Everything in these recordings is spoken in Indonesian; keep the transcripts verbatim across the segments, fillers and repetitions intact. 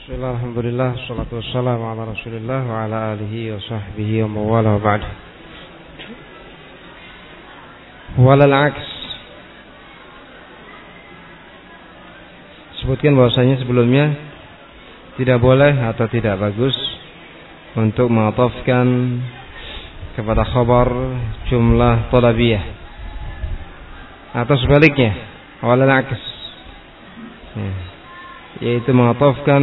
Bismillah, alhamdulillah, salatu wassalamu ala rasulillah wa ala alihi wa sahbihi wa mawala wa ba'd. Walal aks, sebutkan bahwasanya sebelumnya tidak boleh atau tidak bagus untuk mengatofkan kepada khabar jumlah thalabiyah atau sebaliknya walal aks, ya, yaitu mengatofkan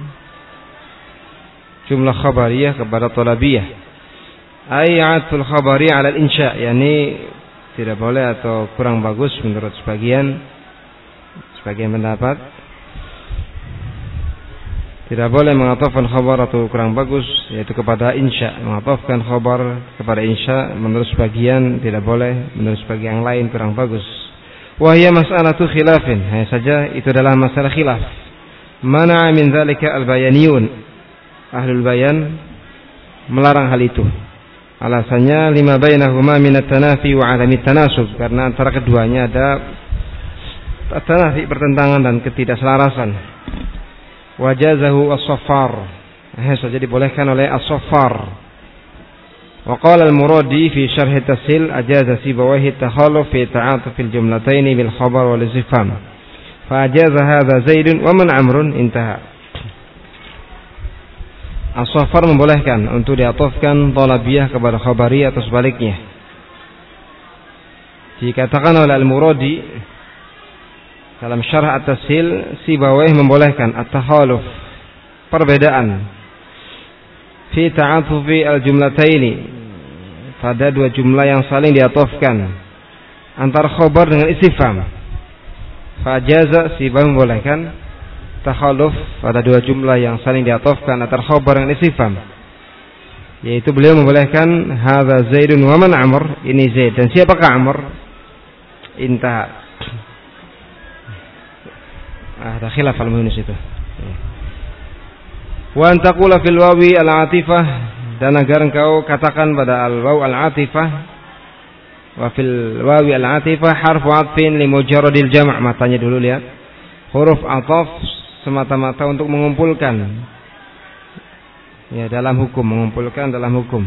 jumlah khabariyah kepada thalabiyah. Ayatul khabari ala al-insya, yakni tidak boleh atau kurang bagus menurut sebagian sebagian pendapat. Tidak boleh mengatofkan khabar atau kurang bagus yaitu kepada insya. Mengatofkan khabar kepada insya menurut sebagian tidak boleh, menurut sebagian yang lain kurang bagus. Wahya mas'alatu khilafin, hanya saja itu adalah masalah khilaf. Mana min dzalika al-bayaniyun, ahlul bayan melarang hal itu. Alasannya lima bainahuma min at-tanafi wa 'adami at-tanasub, karena antara keduanya ada tanafi, pertentangan dan ketidakselarasan. Wajazahu as-saffar, hanya saja dibolehkan oleh as-saffar. Wa qala al-Muradi fi syarh at-tasil ajaza sibawahi at-takhaluf fi ta'atuf al-jumlatayn bil khabar wal istifham. Fajaza hadza Zaidun wa man Amrun, intaha. As-Saffar membolehkan untuk diatofkan thalabiyah kepada khabariyah atau sebaliknya. Dikatakan oleh Al-Muradi dalam syarh at-tasil, Sibawayh membolehkan at-takhaluf, perbedaan fi ta'atufi al-jumlataini, pada dua jumlah yang saling diatofkan antara khabar dengan istifham. Fajaza, Sibawayh membolehkan takhaluf pada dua jumlah yang saling diatofkan antara khabar dengan istifham, yaitu beliau membolehkan hadza Zaidun wa man Amr, ini Zaid dan siapakah Amr, intaha. Ah, ada khilaf al-muhnis itu. Wa antaqula fil wawi al-atifah, dan agar engkau katakan pada al-waw al-atifah, wa fil wawi al-atifah harfu atfin li mujarradil jam'. Matanya dulu lihat, huruf ataf semata-mata untuk mengumpulkan, ya, dalam hukum, mengumpulkan dalam hukum.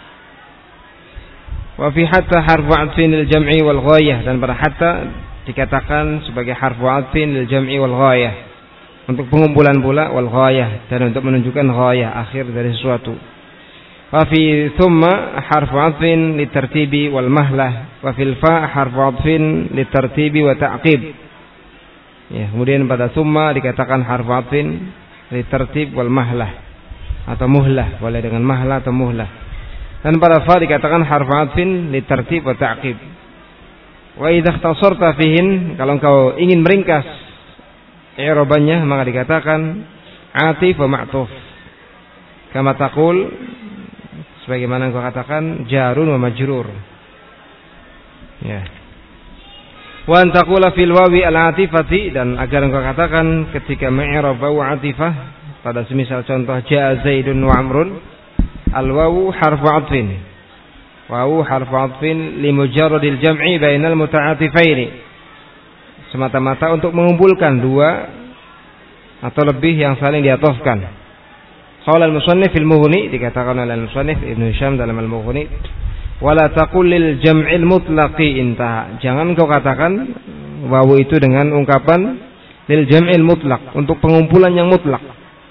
Wa fi hatta harfu atfin lil jam'i wal ghayah, dan pada hatta dikatakan sebagai harfu atfin lil jam'i wal ghayah, untuk pengumpulan pula, wal ghayah, dan untuk menunjukkan ghayah, akhir dari sesuatu. Wa fi thumma harfu atfin litartibi wal mahlah, wa fil fa harfu atfin litartibi wa ta'qib. Ya, kemudian pada thumma dikatakan harfu atfin litartib wal mahlah, atau muhlah, boleh dengan mahlah atau muhlah. Dan pada fa dikatakan harfu atfin litartib wa ta'qib. Wa idza ikhtasarta fihin, kalau engkau ingin meringkas i'rabannya, maka dikatakan atif wa ma'tuf. Kama taqul, sebagaimana engkau katakan jarun wa majrur. Ya. Wa antaqula fil wawi al-atifati, dan agar engkau katakan ketika mi'rab wawu atifah pada semisal contoh jaa Zaidun wa Amrun, al-wawu harfu atfin, wawu harfu atfin li mujarradil jam'i bainal muta'atifaini, semata-mata untuk mengumpulkan dua atau lebih yang saling diatofkan. Qala al-musannif fil Mughni, dikatakan oleh al-musannif Ibnu Hisham dalam al-Mughni, wala taqul lil jam'il mutlaqi, intaha. Jangan kau katakan wawu itu dengan ungkapan lil jam'il mutlaq, untuk pengumpulan yang mutlak.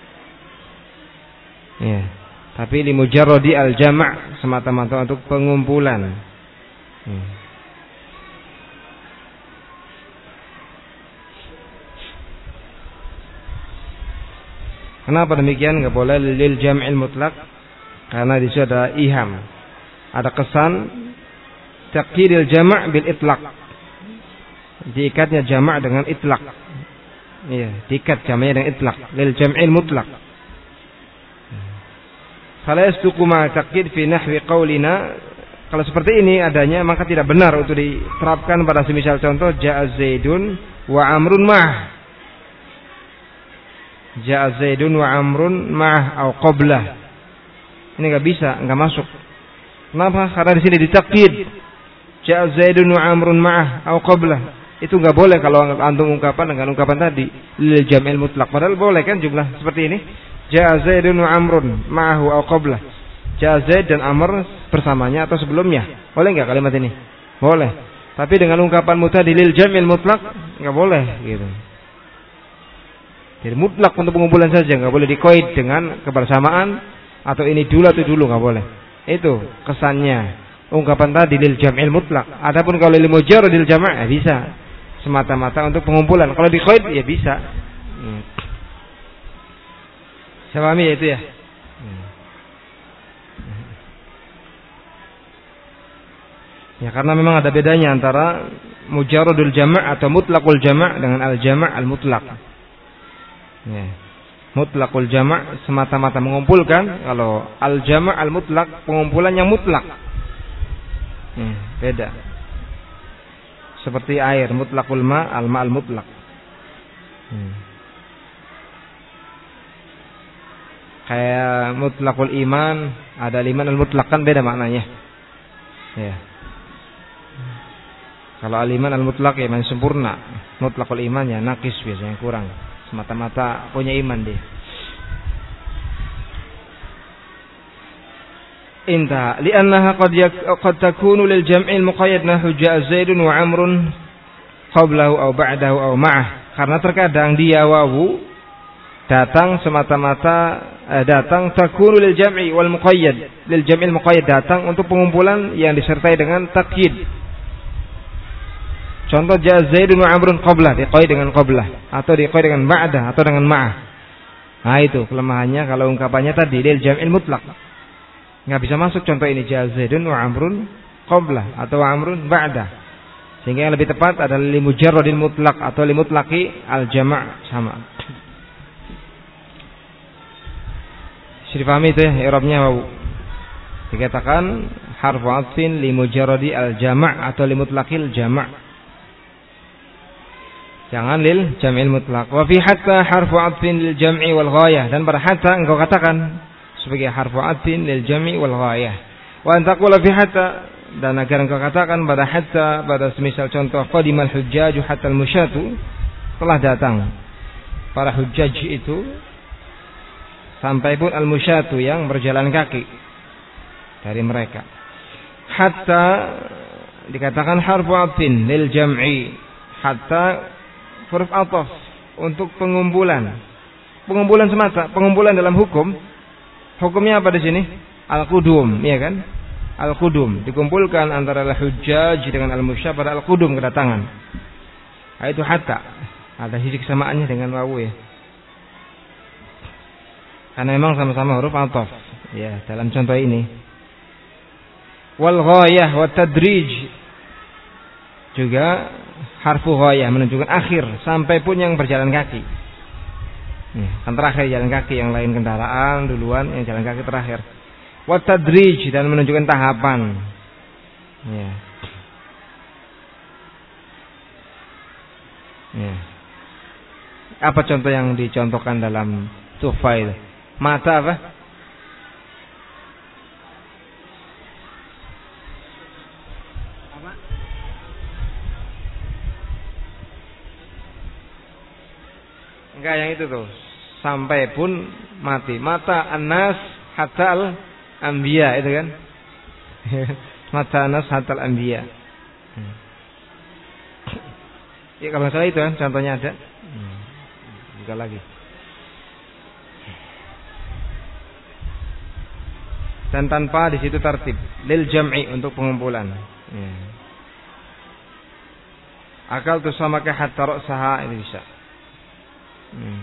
Ya, tapi li mujarradi al-jam', semata-mata untuk pengumpulan. Ya. Kenapa demikian? Enggak boleh lil jam'il mutlaq, karena di situ ada iham, ada kesan taqyidil jama' bil itlaq, diikatnya jama' dengan itlaq. Iya, diikat jama'nya dengan itlaq, lil jam'il mutlaq. Fala yasduqu ma taqyid fi nahwi qaulina, kalau seperti ini adanya, maka tidak benar untuk diterapkan pada semisal contoh ja'a Zaidun wa Amrun ma'ah. Ja'a Zaidun wa Amrun ma'ah au qablah. Ini enggak bisa, enggak masuk. Kenapa? Karena di sini ditakyid. Ja'a Zaidun wa Amrun ma'ah au qablah. Itu enggak boleh kalau antum ungkapan dengan ungkapan tadi lil jam'il mutlaq. Padahal boleh kan jumlah seperti ini. Ja'a Zaidun wa Amrun ma'ahu aw qablah. Ja'a Zaid dan Amr bersamanya atau sebelumnya. Boleh enggak kalimat ini? Boleh. Tapi dengan ungkapan mutadi lil jam'il mutlaq enggak boleh gitu. Jadi mutlak untuk pengumpulan saja, enggak boleh dikoid dengan kebersamaan atau ini dulu atau dulu, enggak boleh. Itu kesannya. Ungkapan tadi lil jam'il mutlak. Adapun kalau lil mujarradil jama' ya bisa. Semata-mata untuk pengumpulan. Kalau di qaid ya bisa. Hmm. Saya pahami ya itu ya. Hmm. Ya karena memang ada bedanya antara mujarradul jama' atau mutlaqul jama' dengan al jama' al mutlaq. Ya. Mutlaqul jama' semata-mata mengumpulkan. Kalau al jama' al mutlaq pengumpulan yang mutlak. Hmm, beda. Seperti air mutlaqul ma, al ma al mutlaq. Hmm. Kayak mutlaqul iman, ada iman al mutlaq kan beda maknanya. Ya. Kalau al iman al mutlaq ya iman sempurna, mutlaqul iman ya naqis biasanya kurang. Semata-mata punya iman dia. Inta li'annaha qad qad takunu lil jam'il muqayyad nahu ja'a Zaidun wa Amrun qablahu aw ba'dahu aw ma'ah. Karena terkadang dia wawu datang semata-mata eh, datang takunu lil jam'i wal muqayyad lil jam'il muqayyad datang untuk pengumpulan yang disertai dengan takyid. Contoh ja'a Zaidun wa Amrun qablah diqaid dengan qablah atau diqaid dengan ba'dah atau dengan ma'ah. Nah itu kelemahannya kalau ungkapannya tadi lil jam'il mutlaq. Nggak bisa masuk contoh ini ja'a Zaidun wa Amrun qablah atau wa Amrun ba'da. Sehingga yang lebih tepat adalah li mujarradil mutlaq atau li mutlaqi al jama' sama. Sudah paham itu ya i'rabnya wawu. Dikatakan harfu atfin li mujarradi al jama' atau li mutlaqil jama'. Jangan lil jam'il mutlaq. Wa fi hatta harfu atfin lil jam'i wal ghayah, dan pada hatta engkau katakan sebagai harfu atfin lil jam'i wal ghayah. Wa an taqula fi hatta, dan agar engkau katakan pada hatta pada semisal contoh qadimal hujjaju hatta al musyatu, telah datang para hujjaj itu sampai pun al musyatu yang berjalan kaki dari mereka. Hatta dikatakan harfu atfin lil jam'i, hatta huruf ataf untuk pengumpulan. Pengumpulan semata, pengumpulan dalam hukum. Hukumnya apa di sini? Al-qudum, ya kan? Al-qudum dikumpulkan antara al-hujjaj dengan al-musyah pada al-qudum kedatangan. Nah, itu hatta. Ada sisi kesamaannya dengan wawu ya. Karena memang sama-sama huruf ataf. Ya, dalam contoh ini. Wal ghayah wa tadrij juga harfu ghayah menunjukkan akhir, sampai pun yang berjalan kaki. Kan terakhir jalan kaki, yang lain kendaraan duluan, yang jalan kaki terakhir. Wa tadrij, dan menunjukkan tahapan. Ya. Ya. Apa contoh yang dicontohkan dalam Tufail? Mata apa? Apa? Enggak, yang itu tuh. Sampai pun mati. Mata anas hatal anbiya, itu kan? Mata anas hatal anbiya. Ya kalau salah itu kan contohnya ada. Buka lagi. Dan tanpa di situ tartib lil jam'i untuk pengumpulan. Ya. Akal tu sama ke hatta ra'saha, ini bisa. Hmm.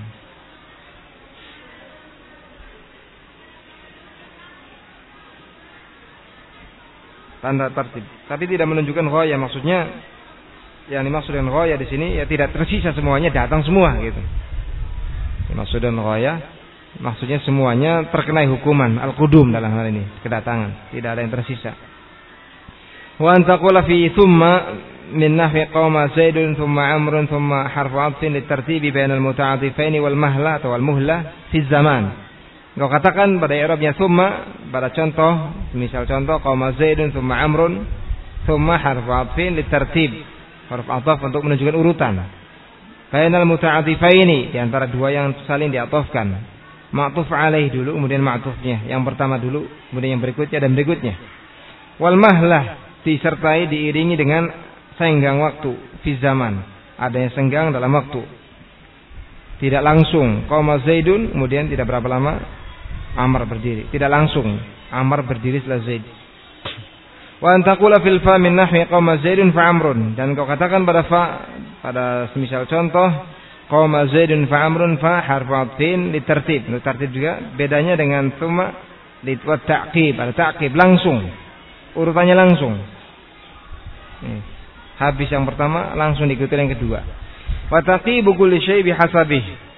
Tanda tertib, tapi tidak menunjukkan ghayah. Maksudnya yang dimaksud dengan ghayah di sini ya tidak tersisa semuanya datang semua gitu. Maksud dengan ghayah maksudnya semuanya terkena hukuman al-qudum dalam hal ini, kedatangan, tidak ada yang tersisa. Wa an taqula fi thumma min nahwi qawma Zaidun thumma Amrun thumma harfu atfin litartibi bainal muta'atifaini wal mahla atau wal muhla fi zaman. Engkau katakan pada i'rabnya thumma pada contoh, misal contoh qawma Zaidun thumma Amrun thumma harfu atfin litartib Huruf ataf untuk menunjukkan urutan. Bainal muta'atifaini, di antara dua yang saling diatofkan. Ma'tuf alaih dulu, kemudian ma'tufnya. Yang pertama dulu, kemudian yang berikutnya dan berikutnya. Wal mahlah, disertai diiringi dengan senggang waktu fi zaman. Adanya senggang dalam waktu. Tidak langsung qama Zaidun, kemudian tidak berapa lama Amr berdiri. Tidak langsung Amr berdiri setelah Zaid. Wa antaqula fil fa min nahwi qama Zaidun fa Amrun, dan kau katakan pada fa pada semisal contoh qama Zaidun fa Amrun fa harfu atfin litartib. Untuk tertib juga bedanya dengan tsumma li ta'qib. Ada ta'qib langsung. Urutannya langsung. Nih. Habis yang pertama langsung diikuti yang kedua. Wa taqibu kulli syai' bihasabih.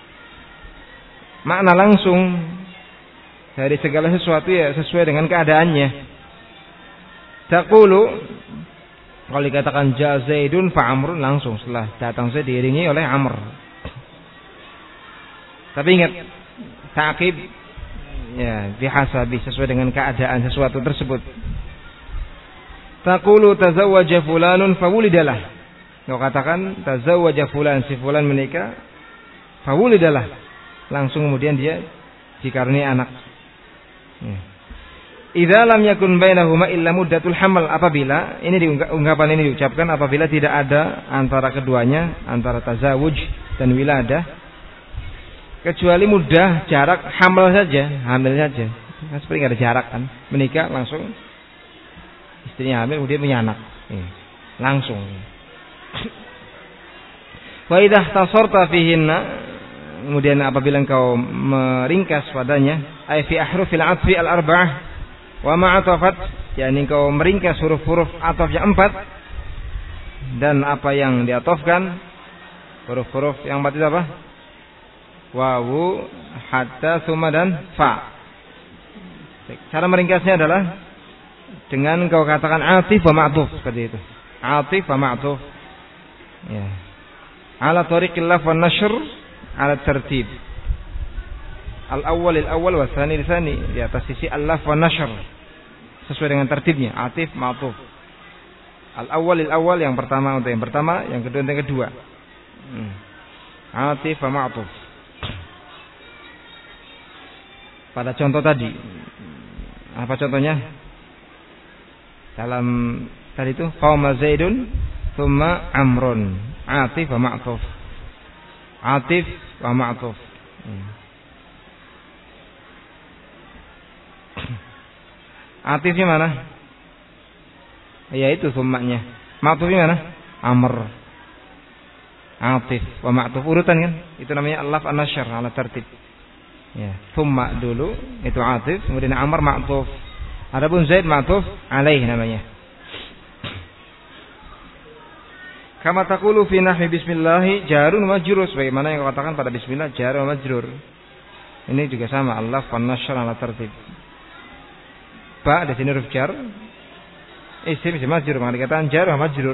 Makna langsung dari segala sesuatu ya sesuai dengan keadaannya. Taqulu, kalau dikatakan ja Zaidun fa Amrun, langsung setelah datang Zaid diiringi oleh Amr. Tapi ingat, ta'qib ya bihasabi, sesuai dengan keadaan sesuatu tersebut. Taqulu tazawwaja fulanun fa wulidalah. Kau katakan tazawwaja fulan, si fulan menikah, fa wulidalah. Langsung kemudian dia dikaruniai anak. Ya. Idza lam yakun bainahuma illa muddatul hamal, apabila ini diungkapan ini diucapkan apabila tidak ada antara keduanya, antara tazawuj dan wiladah, kecuali mudah jarak hamil saja, hamil saja. Nah, seperti enggak ada jarak kan, menikah langsung istrinya hamil kemudian punya anak. Eh, langsung. Wa idza ihtasarta fihinna, kemudian apabila engkau meringkas padanya, ay fi ahrufil atfi al-arba'ah wa ma'atafat, yakni engkau meringkas huruf-huruf ataf yang empat dan apa yang diatofkan, huruf-huruf yang empat itu apa? Wawu, hatta, tsumma dan fa. Cara meringkasnya adalah dengan engkau katakan atif wa ma'tuf, seperti itu. Atif wa ma'tuf. Ya. Ala tariqil laf wan nashr ala tertib. Al-awwal al-awwal wa tsani tsani, di atas sisi al-laf wan nashr. Sesuai dengan tertibnya, atif ma'tuf. Al-awwal al-awwal, yang pertama untuk yang pertama, yang kedua untuk yang kedua. Hmm. Atif wa ma'tuf. Pada contoh tadi, apa contohnya? Dalam tadi itu qama Zaidun tsumma Amrun, atif wa ma'tuf. Atif wa ma'tuf. Hmm. Atifnya mana? Yaitu summanya. Ma'tufnya mana? Amr. Atif wa ma'tuf, urutan kan? Itu namanya al-laf an-nashr ala tertib. Ya, summa dulu itu atif, kemudian Amr ma'tuf. Adapun Zaid ma'tuf alaih namanya. Kama taqulu fi nahwi bismillah jarun wa majrur, sebagaimana yang kau katakan pada bismillah jar wa majrur. Ini juga sama, al-laf an-nashr ala tertib. Ba di sini huruf jar, isim isim majrur, maka dikatakan jar wa majrur.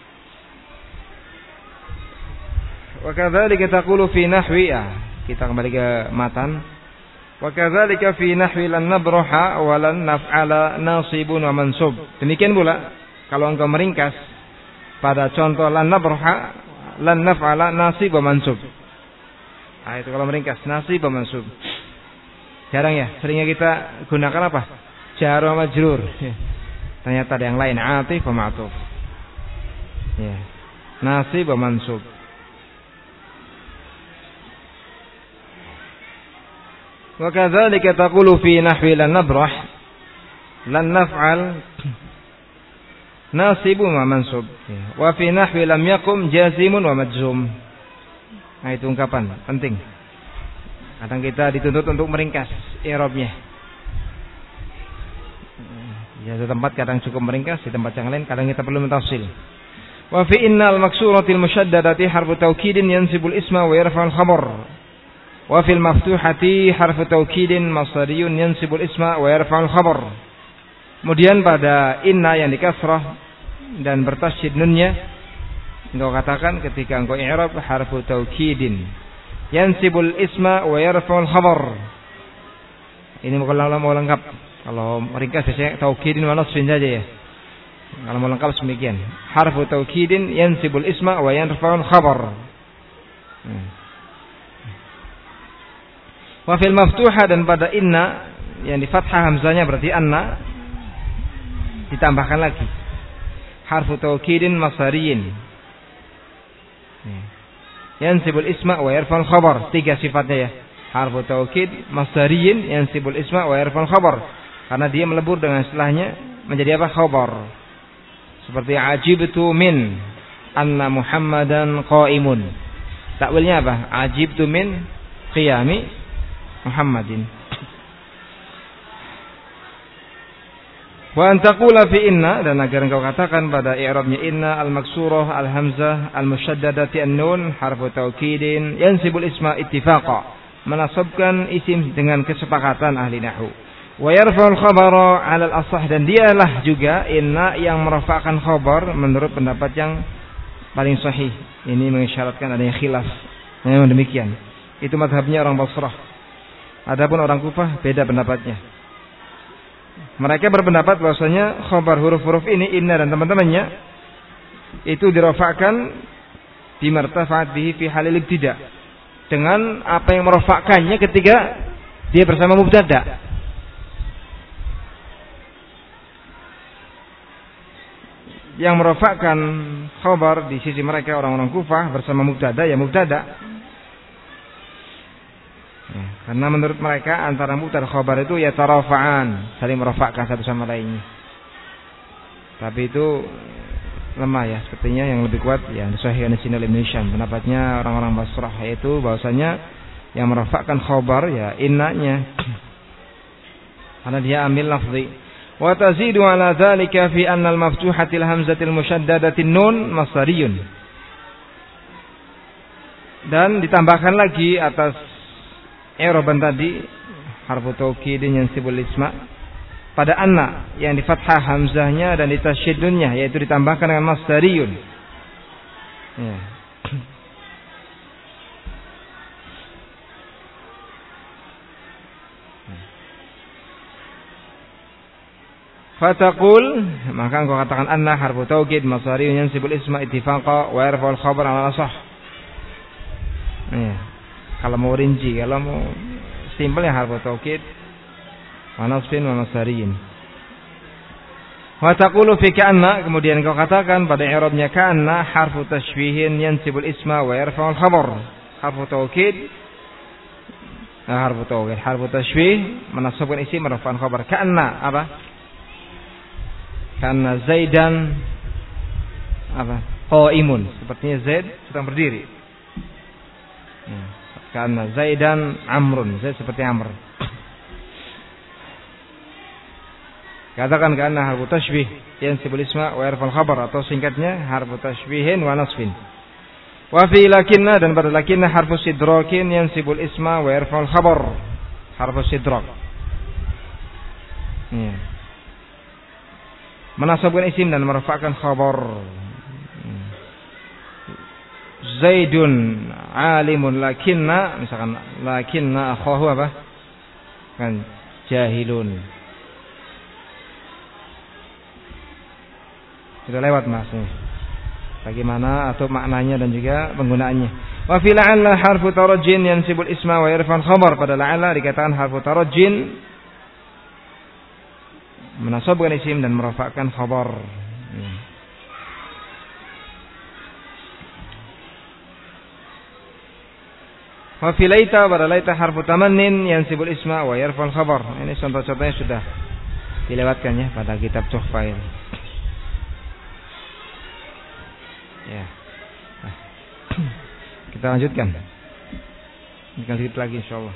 Wa kadzalika taqulu fi nahwi, kita kembali ke matan. Wa kadzalika fi nahwi lan nabraha wa lan naf'ala nasibun wa mansub. Demikian pula kalau engkau meringkas pada contoh lan nabraha lan naf'ala nasib wa mansub. Ah, itu kalau meringkas nasib wa mansub. Jarang ya, seringnya kita gunakan apa? Jar wa majrur. Ternyata ada yang lain, atif wa ma'tuf. Ya. Nasib wa mansub. Wa kadzalika taqulu fi nahwi lan nabrah lan naf'al nasibun wa mansub. Wa fi nahwi lam yakum jazimun wa majzum. Nah, itu ungkapan penting. Kadang kita dituntut untuk meringkas i'rabnya. Ya, di tempat kadang cukup meringkas, di tempat yang lain kadang kita perlu mentafsil. Wa fi innal maksuratil musyaddadati harfu taukidin yansibul isma wa yarfa'ul khabar. Wa fil maftuhati harfu taukidin masdariyun yansibul isma wa yarfa'ul khabar. Kemudian pada inna yang dikasrah dan bertasydid nunnya, engkau katakan ketika engkau i'rab harfu taukidin yansibul isma wa yarfa'ul khabar. Ini mau lengkap. Kalau meringkas biasanya taukidin wa nasbin saja ya. Kalau mau lengkap demikian. Harfu taukidin yansibul isma wa yarfa'ul khabar. Hmm. Wa fil maftuha, dan pada inna yang di fathah hamzanya berarti anna, ditambahkan lagi harfu taukidin masariyin. Hmm. Yansibul isma wa yarfa'ul khabar. Tiga sifatnya ya. Harfu taukid masariyin yansibul isma wa yarfa'ul khabar. Karena dia melebur dengan istilahnya menjadi apa? Khabar. Seperti ajibtu min anna Muhammadan qa'imun. Takwilnya apa? Ajibtu min qiyami Muhammadin. Wa an taqula fi inna, dan agar engkau katakan pada i'rabnya inna al-maksurah al-hamzah al-musyaddadati an-nun harfu taukidin yansibul isma ittifaqa, menasabkan isim dengan kesepakatan ahli nahwu. Wa yarfa'ul khabara 'ala al-ashah, dan dialah juga inna yang merafa'kan khabar menurut pendapat yang paling sahih. Ini mengisyaratkan adanya khilaf. Memang demikian. Itu mazhabnya orang Basrah. Adapun orang Kufah beda pendapatnya. Mereka berpendapat bahwasanya khabar huruf-huruf ini inna dan teman-temannya itu dirafa'kan bi martafa'at bihi fi halil ibtida, dengan apa yang merafa'kannya ketika dia bersama mubtada. Yang merafa'kan khabar di sisi mereka orang-orang Kufah bersama mubtada ya mubtada. Ya, karena menurut mereka antara mubtada khabar itu ya tarafa'an, saling merafa'kan satu sama lainnya. Tapi itu lemah ya, sepertinya yang lebih kuat ya Sahih an-Sina Ibn Hisham. Pendapatnya orang-orang Basrah yaitu bahwasanya yang merafa'kan khabar ya innanya. Karena dia ambil lafzi. Wa tazidu ala dzalika fi anna al-maftuhatil hamzatil musyaddadatin nun masdariyun. Dan ditambahkan lagi atas i'raban tadi harfu taukidin yansibul isma pada anna yang di fathah hamzahnya dan di tasydidnya, yaitu ditambahkan dengan masdariyun. Ya. Fataqul, maka engkau katakan anna harfu taukid masdariyun yansibul isma ittifaqa wa yarfa'ul khabar 'ala al-ashah. Ya. Kalau mau rinci, kalau mau simpel ya harfu taukid wa nasbin wa masdariyin. Wa taqulu fi ka'anna, kemudian kau katakan pada i'rabnya ka'anna harfu tashbihin yansibul isma wa yarfa'ul khabar. Harfu taukid nah, harfu taukid harfu tashbih menasabkan isim merafa'an khabar. Ka'anna apa? Ka'anna Zaidan apa? Qa'imun, sepertinya Zaid sedang berdiri. Ya. Karena Zaidan Amrun, Zaid seperti Amr. Katakan karena harfu tashbih yansibul isma wa yarfa'ul khabar, atau singkatnya harfu tashbihin wa nasbin. Wa fi lakinna, dan pada lakinna harfu sidrakin yansibul isma wa yarfa'ul khabar. Harfu sidrak. Ya. Menasabkan isim dan merafa'kan khabar. Zaidun alimun lakinna, misalkan lakinna akhahu apa? Kan jahilun. Sudah lewat Mas nih. Bagaimana atau maknanya dan juga penggunaannya. Wa fi la'alla harfu tarajjin yansibul isma wa yarfa'ul khabar. Pada la'alla dikatakan harfu tarajjin menasabkan isim dan merafa'kan khabar. Hmm. Wa fi laita, pada laita harfu tamannin yansibul isma wa yarfa'ul khabar. Ini contoh-contohnya sudah dilewatkan ya pada kitab Tuhfail. Ya. Nah. Kita lanjutkan. Tinggal sedikit lagi insyaallah.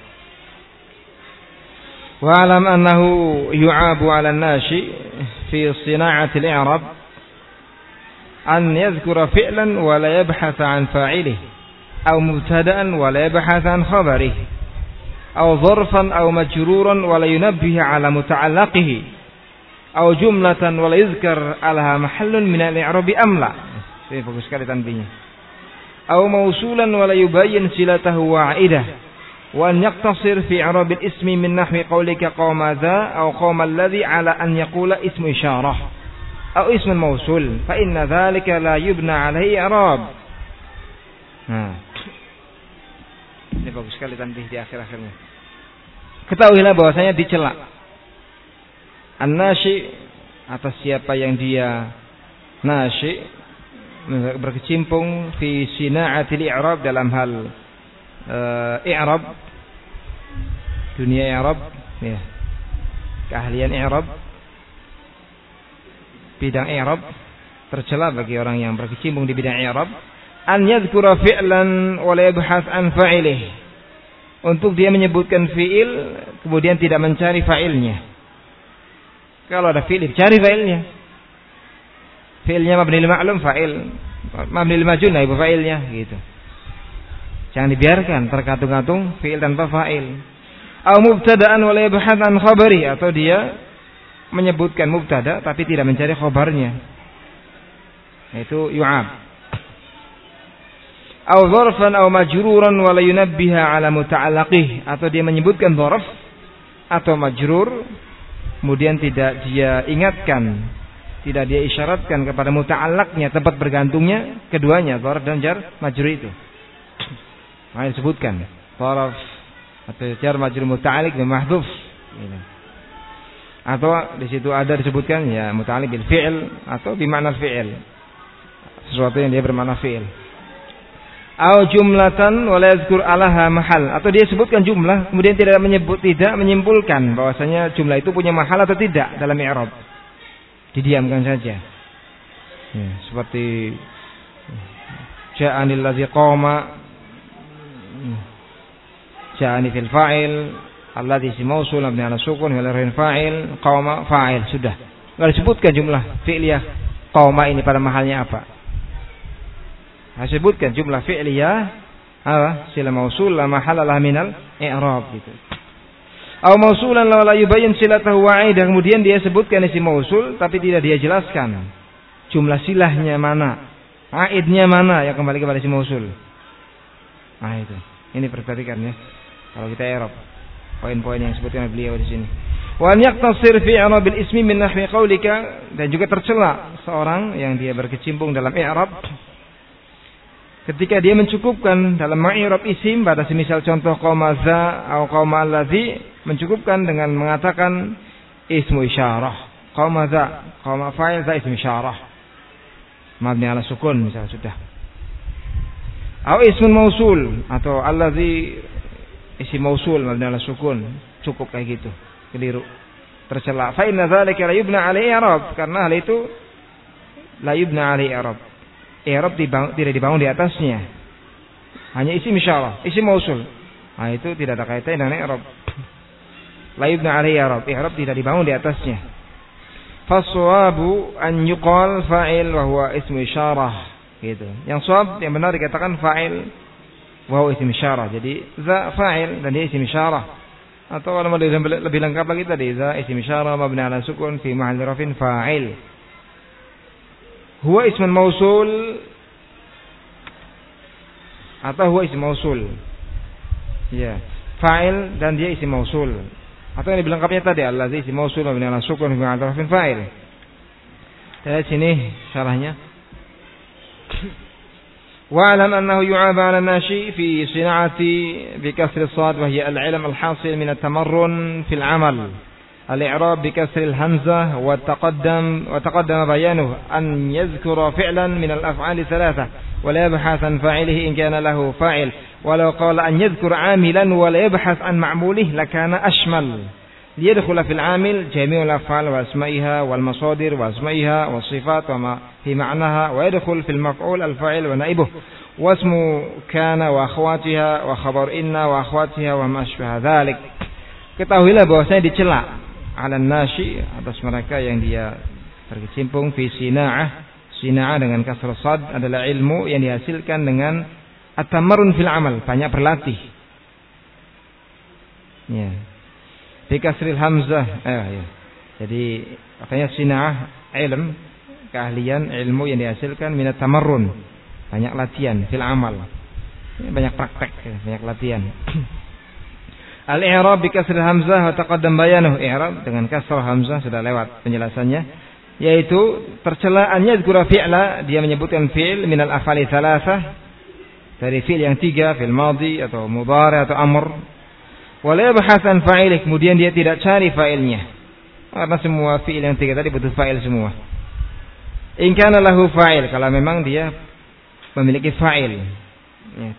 Wa alam annahu yu'abu 'ala an-nashi fi sina'ati al-i'rab an yadhkura fi'lan wa la yabhatha 'an fa'ilihi أو مبتدأ ولا يبحث عن خبره أو ظرفا أو مجرورا ولا ينبه على متعلقه أو جملة ولا يذكر لها محل من الإعراب أم لا. Ini bagus sekali tanbihnya. أو موصولا ولا يبين صلته وعائده وأن يقتصر في إعراب الاسم من نحو قولك قام ذا أو قام الذي على أن يقول اسم إشارة atau ismun mausul, fa inna dzalika la yubna alaihi i'rab. Nah, ini bagus sekali tanbih di akhir-akhirnya. Ketahuilah bahwasanya dicela an-nashi atas siapa yang dia nashi berkecimpung fi sina'atil i'rab dalam hal uh, i'rab, dunia i'rab, ya, keahlian i'rab, bidang i'rab. Tercela bagi orang yang berkecimpung di bidang i'rab an yadhkura fi'lan wa la yabhath an fa'ilih, untuk dia menyebutkan fi'il kemudian tidak mencari fa'ilnya. Kalau ada fi'il cari fa'ilnya. Fi'ilnya mabni lil ma'lum, fa'il mabni lil majhul naib fa'ilnya gitu. Jangan dibiarkan terkatung-katung fi'il tanpa fa'il. Au mubtada'an wa la yabhath an khabari, atau dia menyebutkan mubtada tapi tidak mencari khabarnya. Itu yu'ab. Au dzarfan au majruran wa la yunabbiha ala muta'allaqih, atau dia menyebutkan dzarf atau majrur kemudian tidak dia ingatkan, tidak dia isyaratkan kepada muta'allaqnya, tempat bergantungnya, keduanya dzarf dan jar majrur itu. Nah, disebutkan dzarf atau jar majrur muta'alliq bi mahdhuf. Atau di situ ada disebutkan ya muta'alliq bil fi'il atau bi makna fi'il. Sesuatu yang dia bermakna fi'il. Au jumlatan wa la yadhkur alaha mahal, atau dia sebutkan jumlah kemudian tidak menyebut tidak menyimpulkan bahwasanya jumlah itu punya mahal atau tidak dalam i'rab. Didiamkan saja. Ya, seperti ja'anil ladzi qama, ja'ani fil fa'il, alladzi ismu mausul mabni ala sukun wal rain fa'il, qama fa'il, sudah. Enggak disebutkan jumlah fi'liyah qama ini pada mahalnya apa. Disebutkan jumlah fi'liyah apa? Sila mausul la mahalla lah minal i'rab gitu. Aw mausulan la yubayyin silatahu wa'id, kemudian dia sebutkan isim mausul tapi tidak dia jelaskan jumlah silahnya mana, aidnya mana yang kembali kepada isim mausul. Nah itu. Ini perhatikan ya. Kalau kita i'rab poin-poin yang disebutkan oleh beliau di sini. Wa an yaqtasir fi i'rabil ismi min nahwi qaulika, dan juga tercela seorang yang dia berkecimpung dalam i'rab ketika dia mencukupkan dalam ma'irab isim pada semisal contoh qauma za atau qauma allazi, mencukupkan dengan mengatakan ismu isyarah. Qauma za, qauma fa'il, za ismu isyarah mabni ala sukun misalnya sudah. Atau ismun mausul, atau allazi isim mausul mabni ala sukun, cukup kayak gitu. Keliru. Tercela. Fa inna dzalika la yubna alaihi i'rab, karena hal itu la yubna alaihi i'rab. I'rab tidak dibangun di atasnya. Hanya isim isyarah, isim mausul. Nah, itu tidak ada kaitannya dengan i'rab. La yubna alaihi i'rab. I'rab tidak dibangun di atasnya. Faswabu an yuqal fa'il wa huwa ismu isyarah. Gitu. Yang shawab, yang benar dikatakan fa'il wa huwa ismu isyarah. Jadi za fa'il dan dia isim isyarah. Atau kalau lebih lengkap lagi tadi za isim isyarah mabni ala sukun fi mahalli rafin fa'il. Huwa ismun mausul atau huwa ism mausul. Ya, fa'il dan dia isim mausul. Atau yang lebih lengkapnya tadi allazi isim mausul mabni ala sukun fi mahalli rafin fa'il. Lihat sini syarahnya. Wa'lam annahu yu'aba 'ala an-nashi fi sina'ati bi kasri as-sad wa hiya al-'ilm al-hasil min at-tamarrun fil 'amal. الإعراب بكسر الهمزة وتقدم وتقدم بيانه أن يذكر فعلا من الأفعال الثلاثة ولا يبحث عن فاعله إن كان له فاعل، ولو قال أن يذكر عاملا ولا يبحث عن معموله لكان أشمل، ليدخل في العامل جميع الأفعال وأسمائها والمصادر وأسمائها والصفات وما في معناها، ويدخل في المفعول الفاعل ونائبه واسم كان وأخواتها وخبر إن وأخواتها وما أشبه ذلك. Ketahuilah bahwasanya dicela ala nasyi atas mereka yang dia berkecimpung fi sina'ah. Sina'ah dengan kasrah sad adalah ilmu yang dihasilkan dengan at-tamarrun fil amal, banyak berlatih. Ya. Bi kasril hamzah. Eh, ya. Jadi katanya sina'ah ilm, keahlian ilmu yang dihasilkan min at-tamarrun, banyak latihan fil amal. Banyak praktek, banyak latihan. Al-i'rab bi kasril hamzah wa taqaddam bayanuh. I'rab dengan kasrah hamzah sudah lewat penjelasannya. yaitu tercela an yadhkura fi'la, dia menyebutkan fi'il minal af'ali thalathah, dari fi'il yang tiga, fi'il madhi atau mudhari atau amr, wa la yabhath an fa'ilih, kemudian dia tidak cari fa'ilnya, karena semua fi'il yang tiga tadi butuh fa'il semua. In kana lahu fa'il, kalau memang dia memiliki fa'il, ya.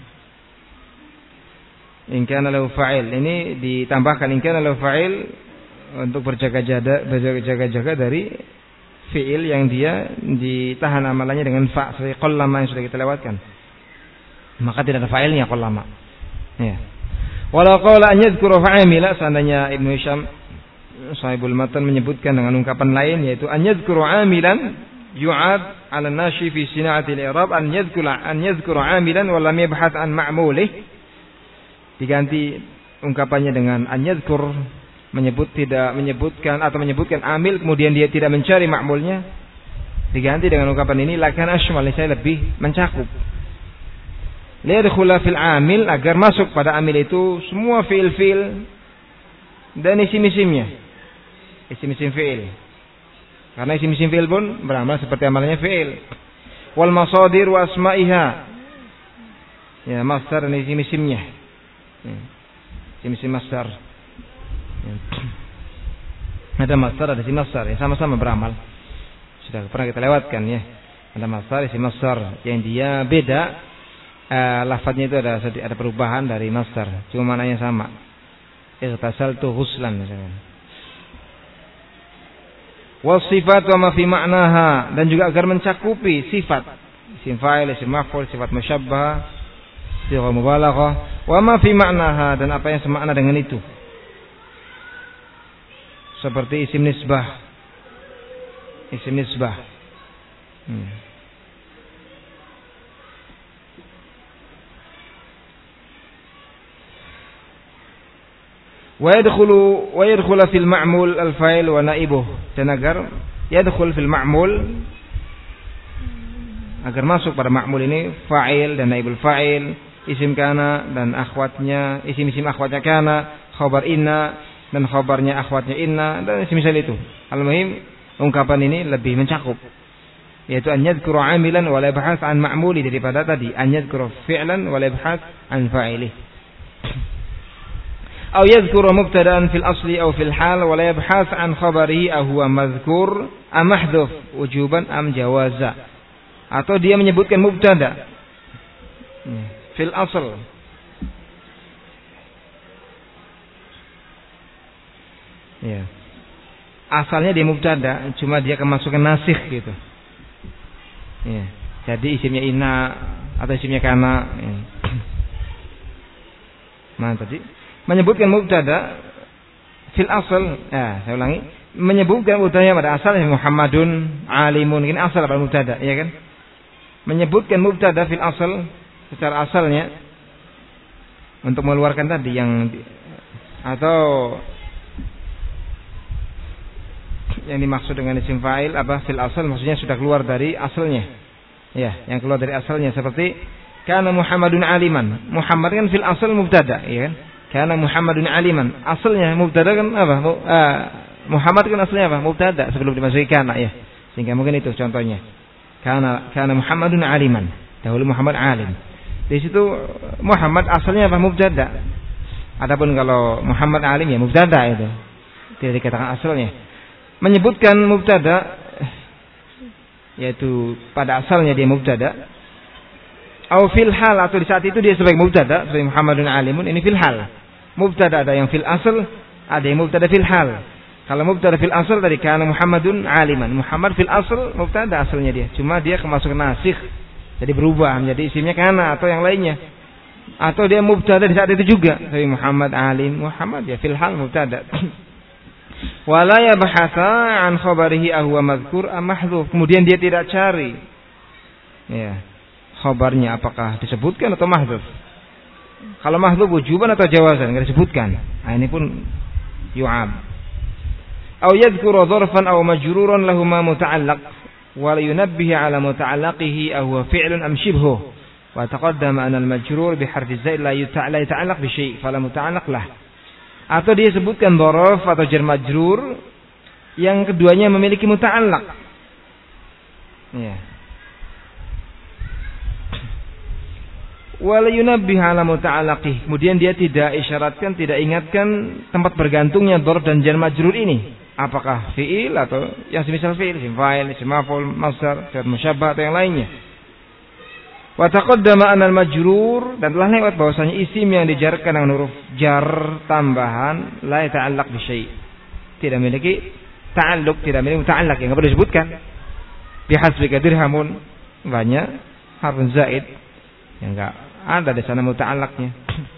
In kana lahu fa'il, ini ditambahkan in kana lahu fa'il untuk berjaga-jaga berjaga-jaga dari fi'il yang dia ditahan amalannya dengan fa, seperti qallama yang sudah kita lewatkan. Maka tidak ada fa'ilnya qallama. Ya. Walau qala an yadhkura fa'amila, seandainya Ibnu Hisham Sahibul Matan menyebutkan dengan ungkapan lain, yaitu an yadhkura amilan yu'ad 'ala an-nashi fi sina'ati al-i'rab an yadhkura an yadhkura amilan wa lam yabhath an ma'mulih. Diganti ungkapannya dengan an yadhkur, menyebut tidak menyebutkan atau menyebutkan amil kemudian dia tidak mencari ma'mulnya, diganti dengan ungkapan ini lakan ashmal, saya lebih mencakup. Liyadkhula fil amil, agar masuk pada amil itu semua fiil-fiil dan isim-isimnya, isim-isim fiil, karena isim-isim fiil pun beramal seperti amalnya fiil. Wal masadir wa asma'iha, ya, masdar dan isim-isimnya, isim-isim masdar. Ada masdar, ada isim masdar, ya, sama-sama beramal. Sudah pernah kita lewatkan, ya. Ada masdar, isim masdar yang dia beda, uh, lafadznya itu ada ada perubahan dari masdar, cuma maknanya sama. Ightasaltu ghuslan misalnya. Wasifat wa ma fi ma'naha, dan juga agar mencakupi sifat, isim fa'il, isim maf'ul, sifat musyabbah, sifat mubalaghah, wa ma fi ma'naha, dan apa yang semakna dengan itu. Seperti isim nisbah, isim nisbah. Hmm. Wa yadkhulu wa yadkhulu fil ma'mul al-fa'il wa na'ibuh, dan agar yadkhul fil ma'mul, agar masuk pada ma'mul ini fa'il dan naibul fa'il, isim kana dan akhwatnya, isim-isim akhwatnya kana, khabar inna dan khabarnya akhwatnya inna, dan semisal itu. Al-muhim ungkapan ini lebih mencakup, yaitu an yadhkura 'amilan wa la yabhath an ma'muli, daripada tadi an yadhkura fi'lan wa la yabhath an fa'ilih. Aw yadhkura mubtada'an fil asli aw fil hal wa la yabhath an khabarihi aw huwa madhkur am mahdhuf wujuban am jawaza. Atau dia menyebutkan mubtada fil asl, ya, asalnya dia mubtada, cuma dia kemasukan nasikh gitu, ya. Jadi isimnya inna atau isimnya kana, ya. Nah tadi menyebutkan mubtada fil asl, ya, saya ulangi, menyebutkan mubtada pada asalnya Muhammadun alimun, ini asal pada mubtada, ya kan? Menyebutkan mubtada fil asl, secara asalnya, untuk mengeluarkan tadi yang atau yang dimaksud dengan isim fa'il apa fil asal, maksudnya sudah keluar dari asalnya, ya, yang keluar dari asalnya, seperti kana Muhammadun aliman. Muhammad kan fil asal mubtada, ya kan? Kana Muhammadun aliman, asalnya mubtada kan apa? Uh, Muhammad kan asalnya apa? Mubtada sebelum dimasuki kana, ya. Sehingga mungkin itu contohnya. Kana kana Muhammadun aliman. Dahulu Muhammad alim. Di situ Muhammad asalnya apa? Mubtada. Adapun kalau Muhammad alim, ya mubtada itu. Tidak dikatakan asalnya. Menyebutkan mubtada, yaitu pada asalnya dia mubtada. Au fil hal, atau di saat itu dia sebagai mubtada, sebagai Muhammadun alimun, ini fil hal. Mubtada ada yang fil asal, ada yang mubtada fil hal. Kalau mubtada fil asal tadi kana Muhammadun aliman. Muhammad fil asal mubtada asalnya dia, cuma dia kemasukan nasikh, jadi berubah menjadi isimnya kana atau yang lainnya. Atau dia mubtada di saat itu juga, sebagai Muhammad alim, Muhammad ya fil hal mubtada. Wala yabhatha an khabarihi ahwa madhkur am mahdhuf. Kemudian dia tidak cari, ya, khabarnya apakah disebutkan atau mahdhuf. Kalau mahdhuf wujuban atau jawazan, enggak disebutkan. Nah, ini pun yu'ab. Aw yadhkuru dharfan aw majruran lahumma muta'allaq wa la yunabbihu 'ala muta'allaqihi aw huwa fi'lun am shibhu. Wa taqaddama anna al-majrur bi harfi zaid la yuta'allaq bi syai' fala muta'allaq lah. Atau dia sebutkan dharaf atau jar majrur Yang keduanya memiliki muta'allaq. Ya. Wala yunabbih ala muta'allaqih. Kemudian dia tidak isyaratkan, tidak ingatkan tempat bergantungnya dzarf dan jar majrur ini. Apakah fi'il atau yang semisal fi'il, isim fa'il, isim maf'ul, masdar, dan musyabbah atau yang lainnya. Wa taqaddama anal majrur, dan telah lewat bahwasanya isim yang dijarkan dengan huruf jar tambahan la yata'allaq bi syai'. Tidak memiliki ta'alluq, tidak memiliki muta'allaq, yang enggak perlu disebutkan. Bihasbika dirhamun, banyak harfun zaid yang enggak ada di sana muta'allaqnya.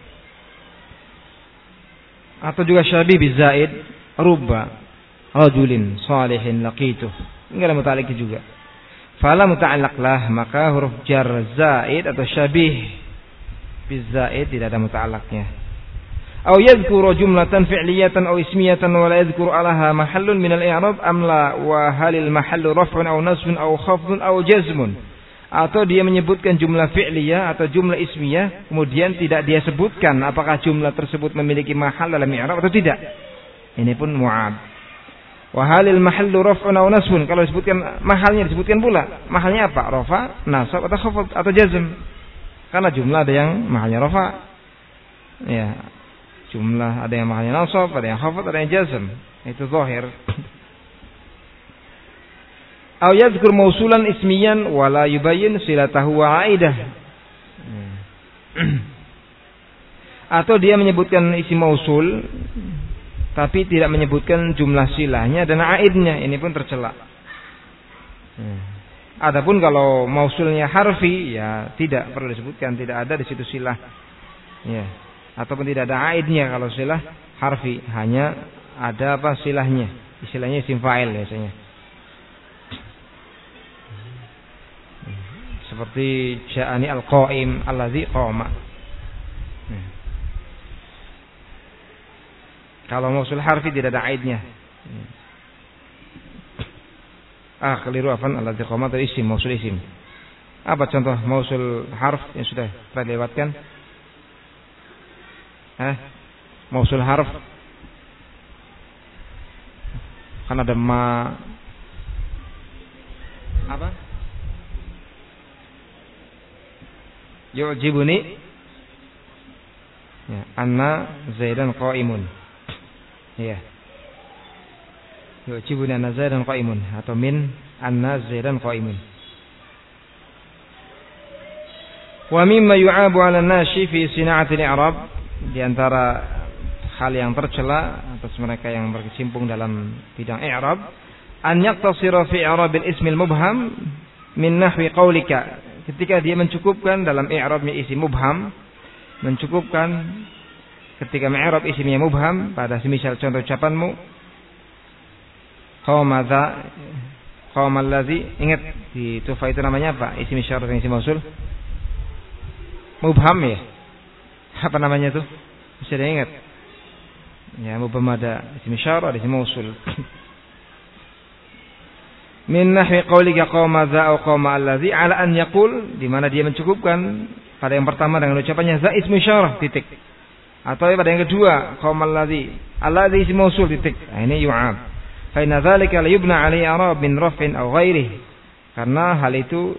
Atau juga syabih bi zaid, rubba rajulin salihin laqituh, enggak ada muta'allaq juga. Fala muta'allaq lah, maka huruf jar zaid atau syabih bi zaid tidak ada muta'allaqnya. Aw yadhkuru jumlatan fi'liyatan aw ismiyatan wa la yadhkuru alaha mahallun min al-i'rab am la, wa halil mahallu raf'un aw nasbun aw khafdun aw jazmun. Atau dia menyebutkan jumlah fi'liyah atau jumlah ismiyah, kemudian tidak dia sebutkan apakah jumlah tersebut memiliki mahal dalam i'rab atau tidak. Ini pun mu'ab. Wa halil mahallu raf'un aw nasbun, kalau disebutkan mahalnya disebutkan pula. Mahalnya apa? Rafa, nasab atau khafd atau jazm. Karena jumlah ada yang mahalnya rafa. Ya. Jumlah ada yang mahalnya nasab, ada yang khafd, ada yang jazm. Itu zahir. Aw yadhkur mausulan ismiyan wa la yubayyin silatahu wa aidah. Atau dia menyebutkan isim mausul tapi tidak menyebutkan jumlah silahnya dan aidnya, ini pun tercela. Adapun kalau mausulnya harfi, ya tidak perlu disebutkan, tidak ada di situ silah. Ya. Ataupun tidak ada aidnya kalau silah harfi, hanya ada apa silahnya. Istilahnya isim fa'il biasanya. Seperti ja'ani al-qa'im allazi qama. Kalau mausul harfi tidak ada aidnya. Ah, keliru afan allazi qama itu isim, mausul isim. Apa contoh mausul harf yang sudah terlewatkan? Hah? Mausul harf. Kan ada ma apa? Yu'jibuni ya, anna zaidan qa'imun. Ya. Yu'jibuni anna zaidan qa'imun atau min anna zaidan qa'imun. Wa mimma yu'abu 'ala an-nashi fi sina'ati al-i'rab, di antara hal yang tercela atas mereka yang berkecimpung dalam bidang i'rab, an yaqtasira fi i'rab al-ism al-mubham min nahwi qaulika, ketika dia mencukupkan dalam i'rabnya isim mubham, mencukupkan ketika mi'rab isimnya mubham pada semisal contoh ucapanmu qama dza qama allazi, ingat di tufa itu namanya apa? Isim isyarat yang isim mausul mubham ya. Apa namanya itu? Bisa diingat? Ya, mubham ada isim isyarat, isim mausul. Min nahwi qaulika qama dza au qama allazi ala an yaqul, di mana dia mencukupkan pada yang pertama dengan ucapannya za ismu isyarah titik, atau pada yang kedua qama allazi allazi ismu mausul titik. Nah, ini yu'ab. Fa inna dzalika la yubna 'alai i'rab min raf'in aw ghairihi, karena hal itu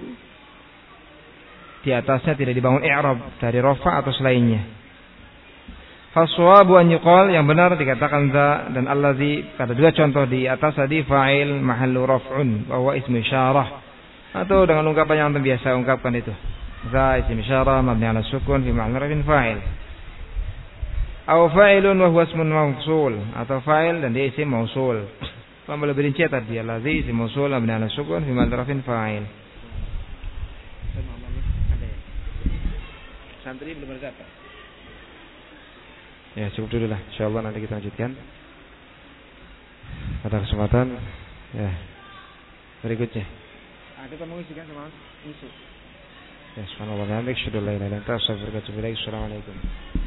di atasnya tidak dibangun i'rab dari rafa atau selainnya. Faswabu an yuqal, yang benar dikatakan za dan allazi pada dua contoh di atas tadi fa'il mahallu raf'un wa huwa ismu isyarah, atau dengan ungkapan yang biasa ungkapkan itu za ismu isyarah mabni 'ala sukun fi ma'na raf'in fa'il, aw fa'ilun wa huwa ismun mawsul, atau fa'il dan dia isim mausul. Paham lebih rinci tadi allazi isim mausul mabni 'ala sukun fi ma'na raf'in fa'il. Santri belum berdapat. Ya, cukup dulu lah. Insyaallah nanti kita lanjutkan pada kesempatan ya berikutnya. Ada kamu isikan sama isu. Ya, subhanallah wa bihamdihi, asyhadu an la ilaha illa anta, astaghfiruka wa atubu ilaik. Assalamualaikum.